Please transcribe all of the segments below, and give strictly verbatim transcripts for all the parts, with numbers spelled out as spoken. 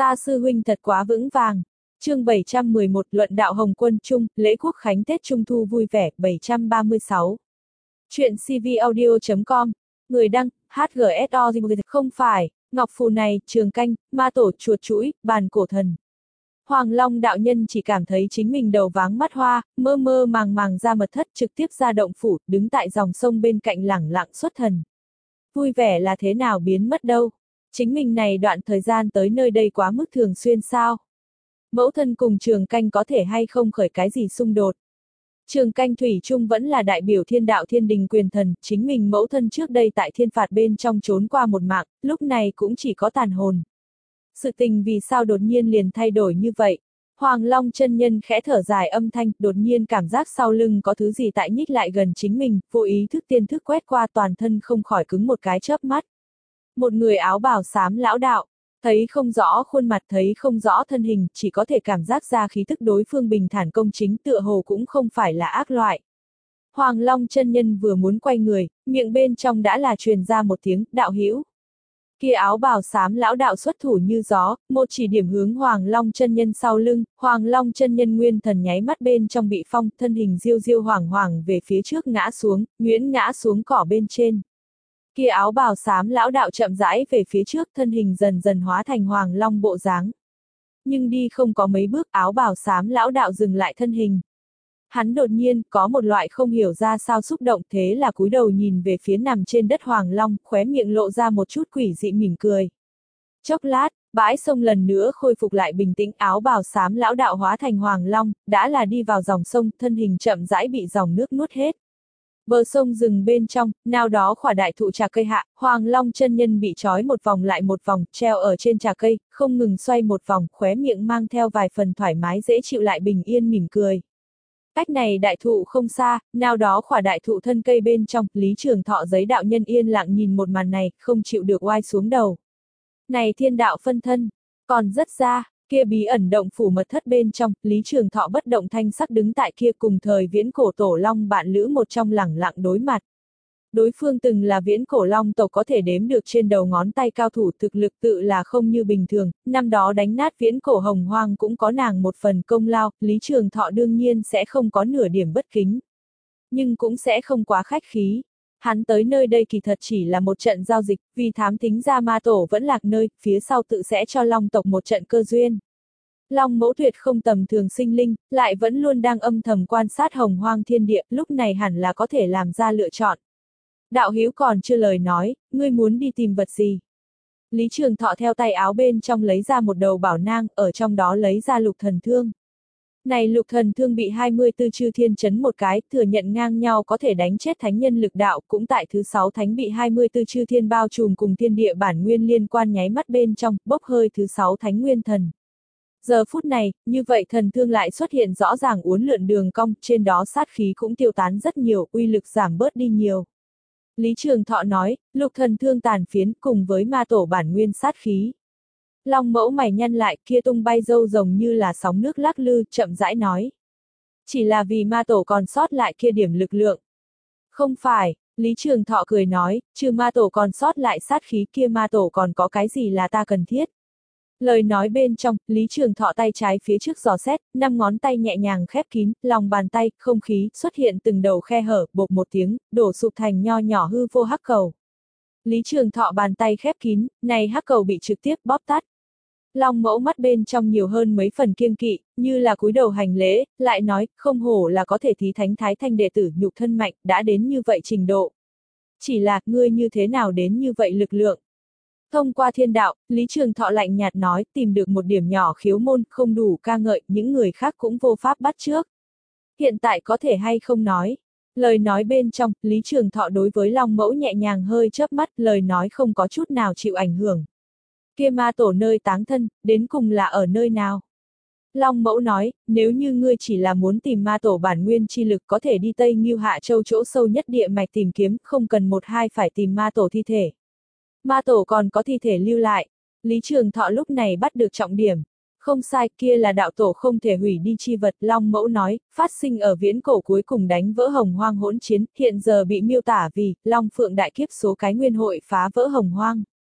Ta sư huynh thật quá vững vàng. Chương bảy trăm mười một Luận đạo Hồng Quân Trung, lễ Quốc Khánh Tết Trung Thu vui vẻ, bảy trăm ba mươi sáu. Chuyện cvaudio chấm com. Người đăng, hát giê ét o. Không phải, ngọc phù này, trường canh, ma tổ, chuột chuỗi, bàn cổ thần. Hoàng Long đạo nhân chỉ cảm thấy chính mình đầu váng mắt hoa, mơ mơ màng màng ra mật thất, trực tiếp ra động phủ, đứng tại dòng sông bên cạnh lẳng lặng xuất thần. Vui vẻ là thế nào biến mất đâu? Chính mình này đoạn thời gian tới nơi đây quá mức thường xuyên sao? Mẫu thân cùng Trường Canh có thể hay không khởi cái gì xung đột? Trường Canh thủy chung vẫn là đại biểu thiên đạo thiên đình quyền thần, chính mình mẫu thân trước đây tại thiên phạt bên trong trốn qua một mạng, lúc này cũng chỉ có tàn hồn. Sự tình vì sao đột nhiên liền thay đổi như vậy? Hoàng Long chân nhân khẽ thở dài âm thanh, đột nhiên cảm giác sau lưng có thứ gì tại nhích lại gần chính mình, vô ý thức tiên thức quét qua toàn thân không khỏi cứng một cái chớp mắt. Một người áo bào xám lão đạo, thấy không rõ khuôn mặt, thấy không rõ thân hình, chỉ có thể cảm giác ra khí tức đối phương bình thản công chính, tựa hồ cũng không phải là ác loại. Hoàng Long chân nhân vừa muốn quay người, miệng bên trong đã là truyền ra một tiếng, đạo hữu. Kia áo bào xám lão đạo xuất thủ như gió, một chỉ điểm hướng Hoàng Long chân nhân sau lưng, Hoàng Long chân nhân nguyên thần nháy mắt bên trong bị phong, thân hình diêu diêu hoảng hoảng về phía trước ngã xuống, nhuyễn ngã xuống cỏ bên trên. Kia áo bào xám lão đạo chậm rãi về phía trước, thân hình dần dần hóa thành Hoàng Long bộ dáng. Nhưng đi không có mấy bước, áo bào xám lão đạo dừng lại thân hình. Hắn đột nhiên có một loại không hiểu ra sao xúc động, thế là cúi đầu nhìn về phía nằm trên đất Hoàng Long, khóe miệng lộ ra một chút quỷ dị mỉm cười. Chốc lát, bãi sông lần nữa khôi phục lại bình tĩnh, áo bào xám lão đạo hóa thành Hoàng Long, đã là đi vào dòng sông, thân hình chậm rãi bị dòng nước nuốt hết. Bờ sông rừng bên trong, nào đó khỏa đại thụ trà cây hạ, Hoàng Long chân nhân bị trói một vòng lại một vòng, treo ở trên trà cây, không ngừng xoay một vòng, khóe miệng mang theo vài phần thoải mái dễ chịu lại bình yên mỉm cười. Cách này đại thụ không xa, nào đó khỏa đại thụ thân cây bên trong, Lý Trường Thọ giấy đạo nhân yên lặng nhìn một màn này, không chịu được oai xuống đầu. Này thiên đạo phân thân, còn rất ra, kia bí ẩn động phủ mật thất bên trong, Lý Trường Thọ bất động thanh sắc đứng tại kia cùng thời viễn cổ tổ long bạn lữ một trong lẳng lặng đối mặt. Đối phương từng là viễn cổ long tộc có thể đếm được trên đầu ngón tay cao thủ, thực lực tự là không như bình thường, năm đó đánh nát viễn cổ hồng hoang cũng có nàng một phần công lao, Lý Trường Thọ đương nhiên sẽ không có nửa điểm bất kính. Nhưng cũng sẽ không quá khách khí. Hắn tới nơi đây kỳ thật chỉ là một trận giao dịch, vì thám thính ra ma tổ vẫn lạc nơi, phía sau tự sẽ cho long tộc một trận cơ duyên. Long mẫu tuyệt không tầm thường sinh linh, lại vẫn luôn đang âm thầm quan sát hồng hoang thiên địa, lúc này hẳn là có thể làm ra lựa chọn. Đạo hữu còn chưa lời nói, ngươi muốn đi tìm vật gì? Lý Trường Thọ theo tay áo bên trong lấy ra một đầu bảo nang, ở trong đó lấy ra lục thần thương. Này lục thần thương bị hai mươi tư chư thiên chấn một cái, thừa nhận ngang nhau có thể đánh chết thánh nhân lực đạo, cũng tại thứ sáu thánh bị hai mươi tư chư thiên bao trùm cùng thiên địa bản nguyên liên quan nháy mắt bên trong, bốc hơi thứ sáu thánh nguyên thần. Giờ phút này, như vậy thần thương lại xuất hiện rõ ràng uốn lượn đường cong, trên đó sát khí cũng tiêu tán rất nhiều, uy lực giảm bớt đi nhiều. Lý Trường Thọ nói, lục thần thương tàn phiến cùng với ma tổ bản nguyên sát khí. Long mẫu mày nhăn lại, kia tung bay dâu rồng như là sóng nước lắc lư, chậm rãi nói. Chỉ là vì ma tổ còn sót lại kia điểm lực lượng. Không phải, Lý Trường Thọ cười nói, trừ ma tổ còn sót lại sát khí kia ma tổ còn có cái gì là ta cần thiết. Lời nói bên trong, Lý Trường Thọ tay trái phía trước giò xét, năm ngón tay nhẹ nhàng khép kín, lòng bàn tay, không khí, xuất hiện từng đầu khe hở, bột một tiếng, đổ sụp thành nho nhỏ hư vô hắc cầu. Lý Trường Thọ bàn tay khép kín, này hắc cầu bị trực tiếp bóp tắt. Long mẫu mắt bên trong nhiều hơn mấy phần kiêng kỵ, như là cúi đầu hành lễ, lại nói, không hổ là có thể thí thánh thái thanh đệ tử nhục thân mạnh, đã đến như vậy trình độ. Chỉ là, ngươi như thế nào đến như vậy lực lượng? Thông qua thiên đạo, Lý Trường Thọ lạnh nhạt nói, tìm được một điểm nhỏ khiếu môn, không đủ ca ngợi, những người khác cũng vô pháp bắt trước. Hiện tại có thể hay không nói. Lời nói bên trong, Lý Trường Thọ đối với Long mẫu nhẹ nhàng hơi chớp mắt, lời nói không có chút nào chịu ảnh hưởng. Kia ma tổ nơi táng thân, đến cùng là ở nơi nào? Long mẫu nói, nếu như ngươi chỉ là muốn tìm ma tổ bản nguyên chi lực có thể đi Tây Ngưu Hạ Châu chỗ sâu nhất địa mạch tìm kiếm, không cần một hai phải tìm ma tổ thi thể. Ma tổ còn có thi thể lưu lại. Lý Trường Thọ lúc này bắt được trọng điểm. Không sai, kia là đạo tổ không thể hủy đi chi vật, Long mẫu nói, phát sinh ở viễn cổ cuối cùng đánh vỡ hồng hoang hỗn chiến, hiện giờ bị miêu tả vì, Long Phượng đại kiếp số cái nguyên hội phá vỡ hồng hoang.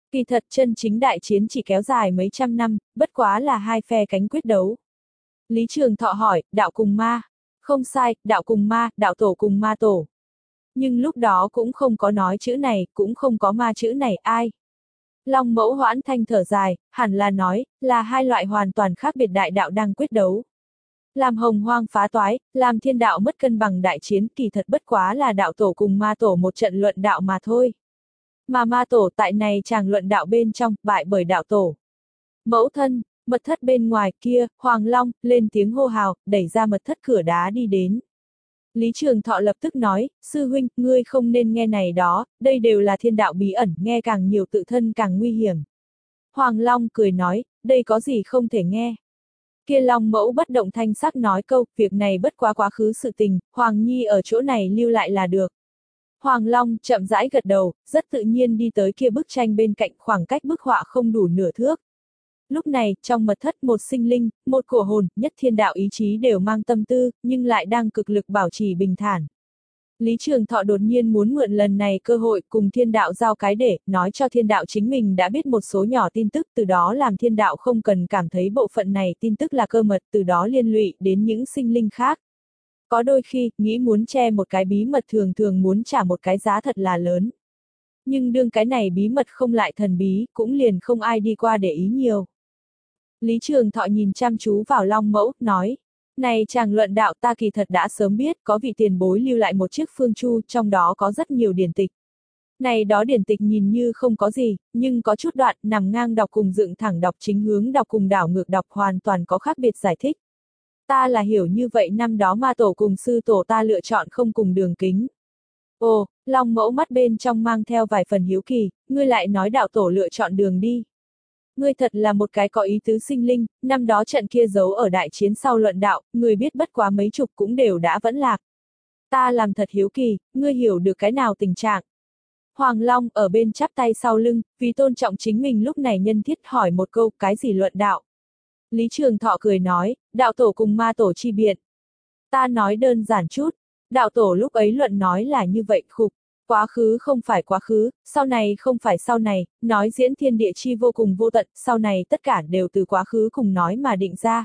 Kỳ thật chân chính đại chiến chỉ kéo dài mấy trăm năm, bất quá là hai phe cánh quyết đấu. Lý Trường Thọ hỏi, đạo cùng ma. Không sai, đạo cùng ma, đạo tổ cùng ma tổ. Nhưng lúc đó cũng không có nói chữ này, cũng không có ma chữ này, ai. Long Mẫu hoãn thanh thở dài, hẳn là nói, là hai loại hoàn toàn khác biệt đại đạo đang quyết đấu. Làm hồng hoang phá toái, làm thiên đạo mất cân bằng đại chiến, kỳ thật bất quá là đạo tổ cùng ma tổ một trận luận đạo mà thôi. Mà ma tổ tại này chàng luận đạo bên trong, bại bởi đạo tổ. Mẫu thân, mật thất bên ngoài kia, Hoàng Long, lên tiếng hô hào, đẩy ra mật thất cửa đá đi đến. Lý Trường Thọ lập tức nói, sư huynh, ngươi không nên nghe này đó, đây đều là thiên đạo bí ẩn, nghe càng nhiều tự thân càng nguy hiểm. Hoàng Long cười nói, đây có gì không thể nghe. Kia Long Mẫu bất động thanh sắc nói câu, việc này bất quá quá khứ sự tình, Hoàng Nhi ở chỗ này lưu lại là được. Hoàng Long chậm rãi gật đầu, rất tự nhiên đi tới kia bức tranh bên cạnh, khoảng cách bức họa không đủ nửa thước. Lúc này, trong mật thất một sinh linh, một cổ hồn, nhất thiên đạo ý chí đều mang tâm tư, nhưng lại đang cực lực bảo trì bình thản. Lý Trường Thọ đột nhiên muốn mượn lần này cơ hội cùng thiên đạo giao cái để, nói cho thiên đạo chính mình đã biết một số nhỏ tin tức, từ đó làm thiên đạo không cần cảm thấy bộ phận này tin tức là cơ mật, từ đó liên lụy đến những sinh linh khác. Có đôi khi, nghĩ muốn che một cái bí mật thường thường muốn trả một cái giá thật là lớn. Nhưng đương cái này bí mật không lại thần bí, cũng liền không ai đi qua để ý nhiều. Lý Trường Thọ nhìn chăm chú vào Long Mẫu, nói, này chàng luận đạo ta kỳ thật đã sớm biết, có vị tiền bối lưu lại một chiếc phương chu, trong đó có rất nhiều điển tịch. Này đó điển tịch nhìn như không có gì, nhưng có chút đoạn, nằm ngang đọc cùng dựng thẳng đọc chính hướng đọc cùng đảo ngược đọc hoàn toàn có khác biệt giải thích. Ta là hiểu như vậy năm đó ma tổ cùng sư tổ ta lựa chọn không cùng đường kính. Ồ, Long Mẫu mắt bên trong mang theo vài phần hiếu kỳ, ngươi lại nói đạo tổ lựa chọn đường đi. Ngươi thật là một cái có ý tứ sinh linh, năm đó trận kia giấu ở đại chiến sau luận đạo, ngươi biết bất quá mấy chục cũng đều đã vẫn lạc. Ta làm thật hiếu kỳ, ngươi hiểu được cái nào tình trạng. Hoàng Long ở bên chắp tay sau lưng, vì tôn trọng chính mình lúc này nhân thiết hỏi một câu, cái gì luận đạo? Lý Trường Thọ cười nói, đạo tổ cùng ma tổ chi biện. Ta nói đơn giản chút, đạo tổ lúc ấy luận nói là như vậy, khục. Quá khứ không phải quá khứ, sau này không phải sau này, nói diễn thiên địa chi vô cùng vô tận, sau này tất cả đều từ quá khứ cùng nói mà định ra.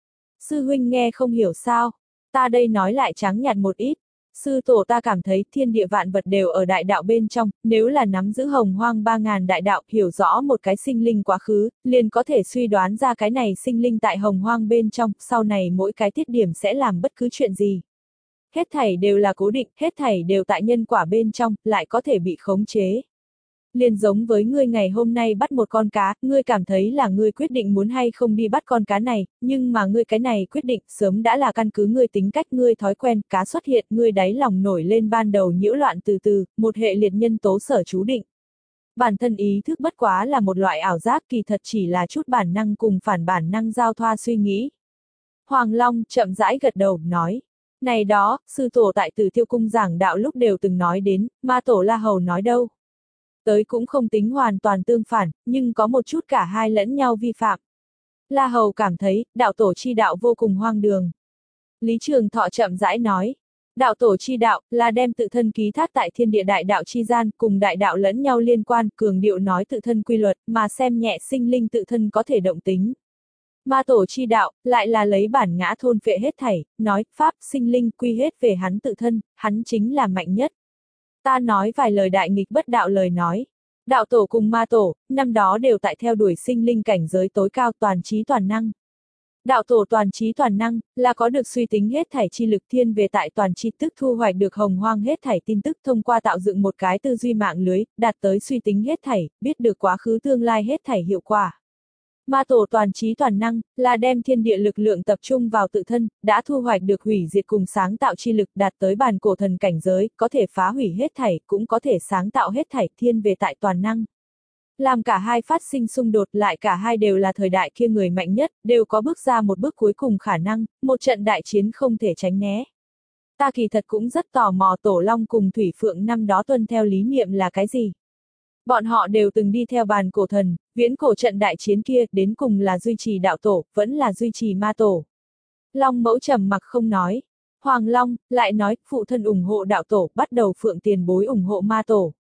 Sư huynh nghe không hiểu sao, ta đây nói lại trắng nhạt một ít. Sư tổ ta cảm thấy thiên địa vạn vật đều ở đại đạo bên trong, nếu là nắm giữ hồng hoang ba ngàn đại đạo, hiểu rõ một cái sinh linh quá khứ, liền có thể suy đoán ra cái này sinh linh tại hồng hoang bên trong, sau này mỗi cái tiết điểm sẽ làm bất cứ chuyện gì. Hết thảy đều là cố định, hết thảy đều tại nhân quả bên trong, lại có thể bị khống chế. Liền giống với ngươi ngày hôm nay bắt một con cá, ngươi cảm thấy là ngươi quyết định muốn hay không đi bắt con cá này, nhưng mà ngươi cái này quyết định sớm đã là căn cứ ngươi tính cách, ngươi thói quen, cá xuất hiện, ngươi đáy lòng nổi lên ban đầu nhiễu loạn từ từ, một hệ liệt nhân tố sở chú định. Bản thân ý thức bất quá là một loại ảo giác, kỳ thật chỉ là chút bản năng cùng phản bản năng giao thoa suy nghĩ. Hoàng Long chậm rãi gật đầu, nói. Này đó, sư tổ tại Tử Tiêu Cung giảng đạo lúc đều từng nói đến, ma tổ La Hầu nói đâu. Tới cũng không tính hoàn toàn tương phản, nhưng có một chút cả hai lẫn nhau vi phạm. La Hầu cảm thấy, đạo tổ chi đạo vô cùng hoang đường. Lý Trường Thọ chậm rãi nói, đạo tổ chi đạo, là đem tự thân ký thác tại thiên địa đại đạo chi gian, cùng đại đạo lẫn nhau liên quan, cường điệu nói tự thân quy luật, mà xem nhẹ sinh linh tự thân có thể động tính. Ma tổ chi đạo, lại là lấy bản ngã thôn phệ hết thảy, nói, pháp, sinh linh, quy hết về hắn tự thân, hắn chính là mạnh nhất. Ta nói vài lời đại nghịch bất đạo lời nói. Đạo tổ cùng ma tổ, năm đó đều tại theo đuổi sinh linh cảnh giới tối cao toàn trí toàn năng. Đạo tổ toàn trí toàn năng, là có được suy tính hết thảy chi lực thiên về tại toàn tri tức thu hoạch được hồng hoang hết thảy tin tức thông qua tạo dựng một cái tư duy mạng lưới, đạt tới suy tính hết thảy, biết được quá khứ tương lai hết thảy hiệu quả. Ma tổ toàn trí toàn năng, là đem thiên địa lực lượng tập trung vào tự thân, đã thu hoạch được hủy diệt cùng sáng tạo chi lực đạt tới bàn cổ thần cảnh giới, có thể phá hủy hết thảy, cũng có thể sáng tạo hết thảy, thiên về tại toàn năng. Làm cả hai phát sinh xung đột lại cả hai đều là thời đại kia người mạnh nhất, đều có bước ra một bước cuối cùng khả năng, một trận đại chiến không thể tránh né. Ta kỳ thật cũng rất tò mò Tổ Long cùng Thủy Phượng năm đó tuân theo lý niệm là cái gì. Bọn họ đều từng đi theo bàn cổ thần, viễn cổ trận đại chiến kia, đến cùng là duy trì đạo tổ, vẫn là duy trì ma tổ. Long Mẫu trầm mặc không nói. Hoàng Long, lại nói, phụ thân ủng hộ đạo tổ, bắt đầu Phượng tiền bối ủng hộ ma tổ.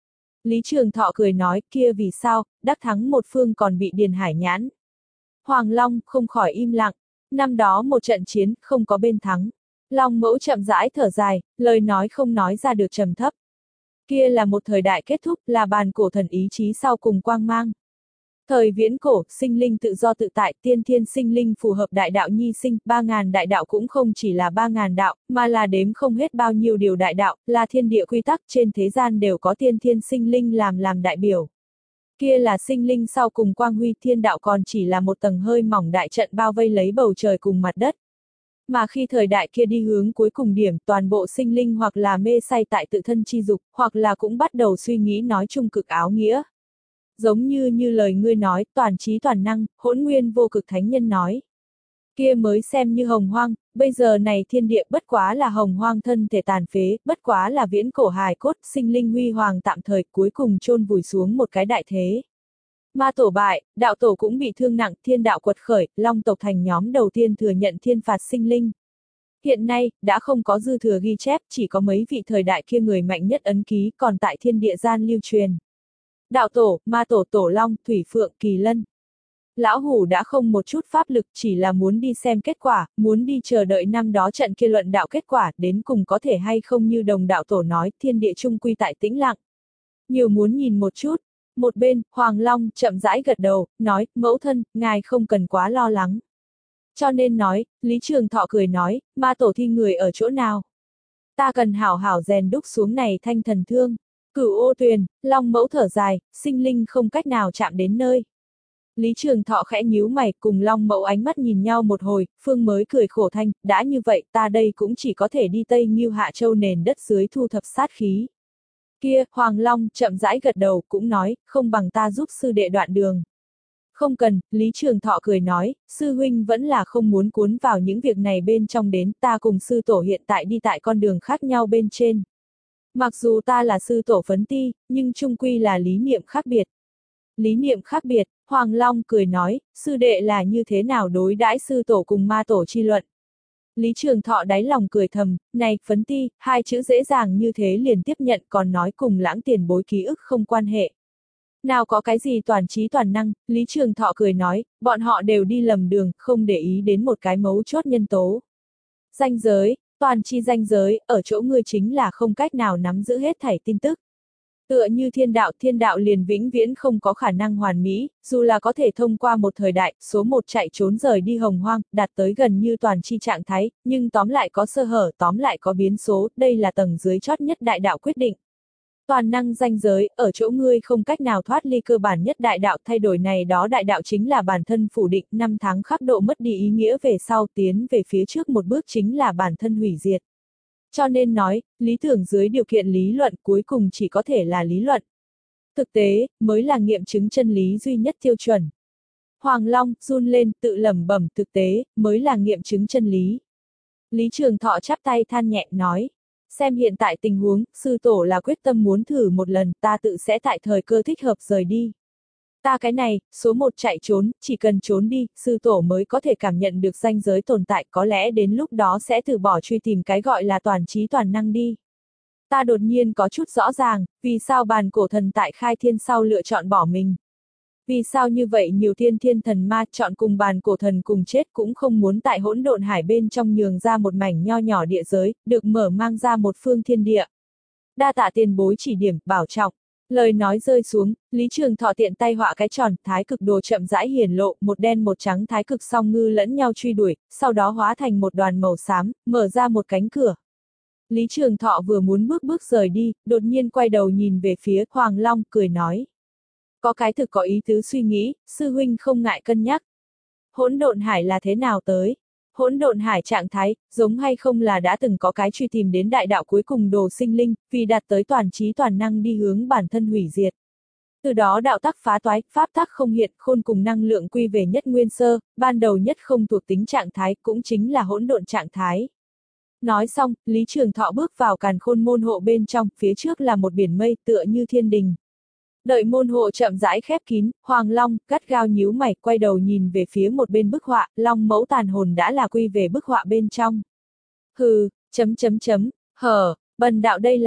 Lý Trường Thọ cười nói, kia vì sao, đắc thắng một phương còn bị Điền Hải nhãn. Hoàng Long không khỏi im lặng, năm đó một trận chiến, không có bên thắng. Long Mẫu chậm rãi thở dài, lời nói không nói ra được trầm thấp. Kia là một thời đại kết thúc, là bàn cổ thần ý chí sau cùng quang mang. Thời viễn cổ, sinh linh tự do tự tại, tiên thiên sinh linh phù hợp đại đạo nhi sinh, ba ngàn đại đạo cũng không chỉ là ba ngàn đạo, mà là đếm không hết bao nhiêu điều đại đạo, là thiên địa quy tắc, trên thế gian đều có tiên thiên sinh linh làm làm đại biểu. Kia là sinh linh sau cùng quang huy, thiên đạo còn chỉ là một tầng hơi mỏng đại trận bao vây lấy bầu trời cùng mặt đất. Mà khi thời đại kia đi hướng cuối cùng điểm, toàn bộ sinh linh hoặc là mê say tại tự thân chi dục, hoặc là cũng bắt đầu suy nghĩ nói chung cực áo nghĩa. Giống như như lời ngươi nói, toàn trí toàn năng, hỗn nguyên vô cực thánh nhân nói. Kia mới xem như hồng hoang, bây giờ này thiên địa bất quá là hồng hoang thân thể tàn phế, bất quá là viễn cổ hài cốt, sinh linh huy hoàng tạm thời, cuối cùng chôn vùi xuống một cái đại thế. Ma tổ bại, đạo tổ cũng bị thương nặng, thiên đạo quật khởi, long tộc thành nhóm đầu tiên thừa nhận thiên phạt sinh linh. Hiện nay, đã không có dư thừa ghi chép, chỉ có mấy vị thời đại kia người mạnh nhất ấn ký còn tại thiên địa gian lưu truyền. Đạo tổ, ma tổ, tổ long, thủy phượng, kỳ lân. Lão hủ đã không một chút pháp lực, chỉ là muốn đi xem kết quả, muốn đi chờ đợi năm đó trận kia luận đạo kết quả, đến cùng có thể hay không như đồng đạo tổ nói, thiên địa trung quy tại tĩnh lặng. Nhiều muốn nhìn một chút. Một bên, Hoàng Long chậm rãi gật đầu, nói, mẫu thân, ngài không cần quá lo lắng. Cho nên nói, Lý Trường Thọ cười nói, ma tổ thi người ở chỗ nào? Ta cần hảo hảo rèn đúc xuống này thanh thần thương. Cửu ô tuyền, long mẫu thở dài, sinh linh không cách nào chạm đến nơi. Lý Trường Thọ khẽ nhíu mày, cùng long mẫu ánh mắt nhìn nhau một hồi, phương mới cười khổ thanh, đã như vậy ta đây cũng chỉ có thể đi Tây Ngưu Hạ Châu nền đất dưới thu thập sát khí. Kia, Hoàng Long chậm rãi gật đầu, cũng nói, không bằng ta giúp sư đệ đoạn đường. Không cần, Lý Trường Thọ cười nói, sư huynh vẫn là không muốn cuốn vào những việc này bên trong đến, ta cùng sư tổ hiện tại đi tại con đường khác nhau bên trên. Mặc dù ta là sư tổ phấn ti, nhưng chung quy là lý niệm khác biệt. Lý niệm khác biệt, Hoàng Long cười nói, sư đệ là như thế nào đối đãi sư tổ cùng ma tổ chi luận. Lý Trường Thọ đáy lòng cười thầm, này, phấn ti, hai chữ dễ dàng như thế liền tiếp nhận còn nói cùng lãng tiền bối ký ức không quan hệ. Nào có cái gì toàn trí toàn năng, Lý Trường Thọ cười nói, bọn họ đều đi lầm đường, không để ý đến một cái mấu chốt nhân tố. Danh giới, toàn chi danh giới, ở chỗ ngươi chính là không cách nào nắm giữ hết thảy tin tức. Tựa như thiên đạo, thiên đạo liền vĩnh viễn không có khả năng hoàn mỹ, dù là có thể thông qua một thời đại, số một chạy trốn rời đi hồng hoang, đạt tới gần như toàn chi trạng thái, nhưng tóm lại có sơ hở, tóm lại có biến số, đây là tầng dưới chót nhất đại đạo quyết định. Toàn năng danh giới, ở chỗ ngươi không cách nào thoát ly cơ bản nhất đại đạo, thay đổi này đó đại đạo chính là bản thân phủ định, năm tháng khắc độ mất đi ý nghĩa về sau, tiến về phía trước một bước chính là bản thân hủy diệt. Cho nên nói, lý tưởng dưới điều kiện lý luận cuối cùng chỉ có thể là lý luận. Thực tế, mới là nghiệm chứng chân lý duy nhất tiêu chuẩn. Hoàng Long run lên, tự lẩm bẩm, thực tế, mới là nghiệm chứng chân lý. Lý Trường Thọ chắp tay than nhẹ, nói. Xem hiện tại tình huống, sư tổ là quyết tâm muốn thử một lần, ta tự sẽ tại thời cơ thích hợp rời đi. Ta cái này, số một chạy trốn, chỉ cần trốn đi, sư tổ mới có thể cảm nhận được ranh giới tồn tại, có lẽ đến lúc đó sẽ từ bỏ truy tìm cái gọi là toàn trí toàn năng đi. Ta đột nhiên có chút rõ ràng, vì sao bàn cổ thần tại khai thiên sau lựa chọn bỏ mình. Vì sao như vậy nhiều thiên thiên thần ma chọn cùng bàn cổ thần cùng chết cũng không muốn tại hỗn độn hải bên trong nhường ra một mảnh nho nhỏ địa giới, được mở mang ra một phương thiên địa. Đa tạ tiền bối chỉ điểm, bảo trọng. Lời nói rơi xuống, Lý Trường Thọ tiện tay họa cái tròn, thái cực đồ chậm rãi hiển lộ, một đen một trắng thái cực song ngư lẫn nhau truy đuổi, sau đó hóa thành một đoàn màu xám, mở ra một cánh cửa. Lý Trường Thọ vừa muốn bước bước rời đi, đột nhiên quay đầu nhìn về phía Hoàng Long, cười nói. Có cái thực có ý tứ suy nghĩ, sư huynh không ngại cân nhắc. Hỗn độn hải là thế nào tới? Hỗn độn hải trạng thái, giống hay không là đã từng có cái truy tìm đến đại đạo cuối cùng đồ sinh linh, vì đạt tới toàn trí toàn năng đi hướng bản thân hủy diệt. Từ đó đạo tắc phá toái, pháp tắc không hiện, khôn cùng năng lượng quy về nhất nguyên sơ, ban đầu nhất không thuộc tính trạng thái cũng chính là hỗn độn trạng thái. Nói xong, Lý Trường Thọ bước vào càn khôn môn hộ bên trong, phía trước là một biển mây tựa như thiên đình. Đợi môn hộ chậm rãi khép kín, Hoàng Long gắt gao nhíu mày, quay đầu nhìn về phía một bên bức họa, Long mẫu tàn hồn đã là quy về bức họa bên trong. Hừ, chấm chấm chấm, hờ, bần đạo đây là,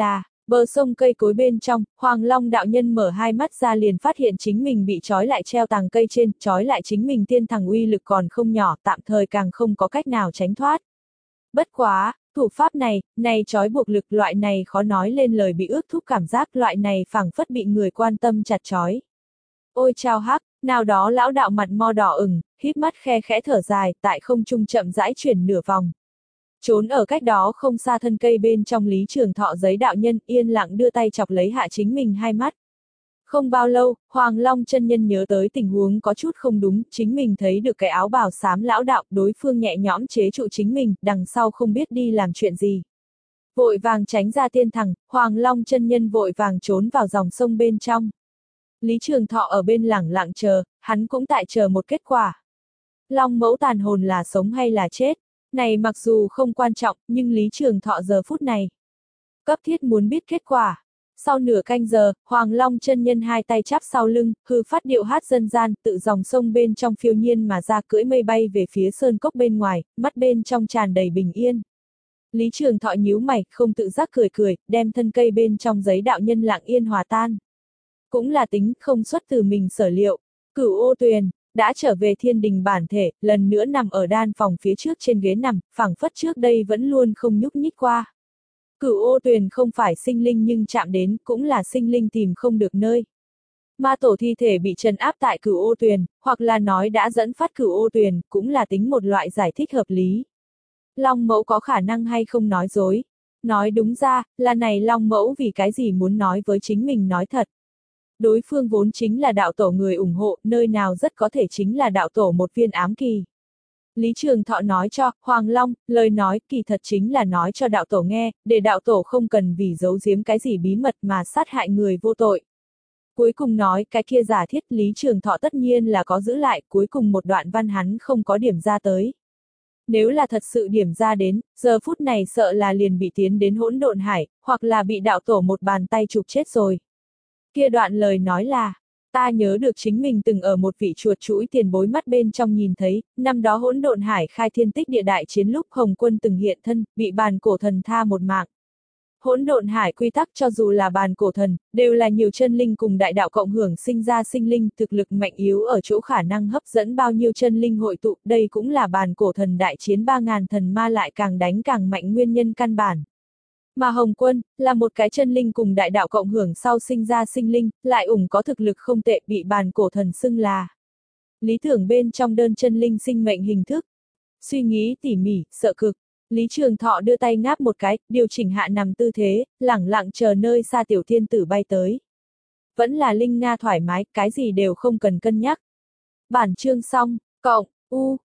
Bờ sông cây cối bên trong, Hoàng Long đạo nhân mở hai mắt ra liền phát hiện chính mình bị trói lại treo tàng cây trên, trói lại chính mình tiên thằng uy lực còn không nhỏ, tạm thời càng không có cách nào tránh thoát. Bất quá, thủ pháp này, này trói buộc lực loại này khó nói lên lời bị ước thúc cảm giác loại này phảng phất bị người quan tâm chặt trói. Ôi chao hắc, nào đó lão đạo mặt mo đỏ ửng, híp mắt khe khẽ thở dài, tại không trung chậm rãi chuyển nửa vòng. Trốn ở cách đó không xa thân cây bên trong Lý Trường Thọ giấy đạo nhân yên lặng đưa tay chọc lấy hạ chính mình hai mắt. Không bao lâu, Hoàng Long chân nhân nhớ tới tình huống có chút không đúng, chính mình thấy được cái áo bào xám lão đạo, đối phương nhẹ nhõm chế trụ chính mình, đằng sau không biết đi làm chuyện gì. Vội vàng tránh ra tiên thẳng, Hoàng Long chân nhân vội vàng trốn vào dòng sông bên trong. Lý Trường Thọ ở bên lẳng lặng chờ, hắn cũng tại chờ một kết quả. Long mẫu tàn hồn là sống hay là chết? Này mặc dù không quan trọng, nhưng Lý Trường Thọ giờ phút này cấp thiết muốn biết kết quả. Sau nửa canh giờ, Hoàng Long chân nhân hai tay chắp sau lưng, hư phát điệu hát dân gian, tự dòng sông bên trong phiêu nhiên mà ra cưỡi mây bay về phía sơn cốc bên ngoài, mắt bên trong tràn đầy bình yên. Lý Trường Thọ nhíu mày, không tự giác cười cười, đem thân cây bên trong giấy đạo nhân lặng yên hòa tan. Cũng là tính không xuất từ mình sở liệu. Cửu Ô Tuyền đã trở về thiên đình bản thể, lần nữa nằm ở đan phòng phía trước trên ghế nằm, phảng phất trước đây vẫn luôn không nhúc nhích qua. Cửu Ô Tuyền không phải sinh linh nhưng chạm đến, cũng là sinh linh tìm không được nơi. Ma tổ thi thể bị trấn áp tại Cửu Ô Tuyền, hoặc là nói đã dẫn phát Cửu Ô Tuyền, cũng là tính một loại giải thích hợp lý. Long mẫu có khả năng hay không nói dối? Nói đúng ra, là này Long mẫu vì cái gì muốn nói với chính mình nói thật. Đối phương vốn chính là đạo tổ người ủng hộ, nơi nào rất có thể chính là đạo tổ một viên ám kỳ. Lý Trường Thọ nói cho Hoàng Long, lời nói kỳ thật chính là nói cho đạo tổ nghe, để đạo tổ không cần vì giấu giếm cái gì bí mật mà sát hại người vô tội. Cuối cùng nói cái kia giả thiết Lý Trường Thọ tất nhiên là có giữ lại, cuối cùng một đoạn văn hắn không có điểm ra tới. Nếu là thật sự điểm ra đến, giờ phút này sợ là liền bị tiến đến hỗn độn hải, hoặc là bị đạo tổ một bàn tay chụp chết rồi. Kia đoạn lời nói là, ta nhớ được chính mình từng ở một vị chuột chuỗi tiền bối mắt bên trong nhìn thấy, năm đó hỗn độn hải khai thiên tích địa đại chiến lúc Hồng Quân từng hiện thân, bị bàn cổ thần tha một mạng. Hỗn độn hải quy tắc cho dù là bàn cổ thần, đều là nhiều chân linh cùng đại đạo cộng hưởng sinh ra sinh linh, thực lực mạnh yếu ở chỗ khả năng hấp dẫn bao nhiêu chân linh hội tụ, đây cũng là bàn cổ thần đại chiến ba ngàn thần ma lại càng đánh càng mạnh nguyên nhân căn bản. Mà Hồng Quân, là một cái chân linh cùng đại đạo cộng hưởng sau sinh ra sinh linh, lại ủng có thực lực không tệ bị bàn cổ thần xưng là lý tưởng bên trong đơn chân linh sinh mệnh hình thức. Suy nghĩ tỉ mỉ, sợ cực. Lý Trường Thọ đưa tay ngáp một cái, điều chỉnh hạ nằm tư thế, lẳng lặng chờ nơi xa tiểu thiên tử bay tới. Vẫn là linh nga thoải mái, cái gì đều không cần cân nhắc. Bản chương xong, cộng, u.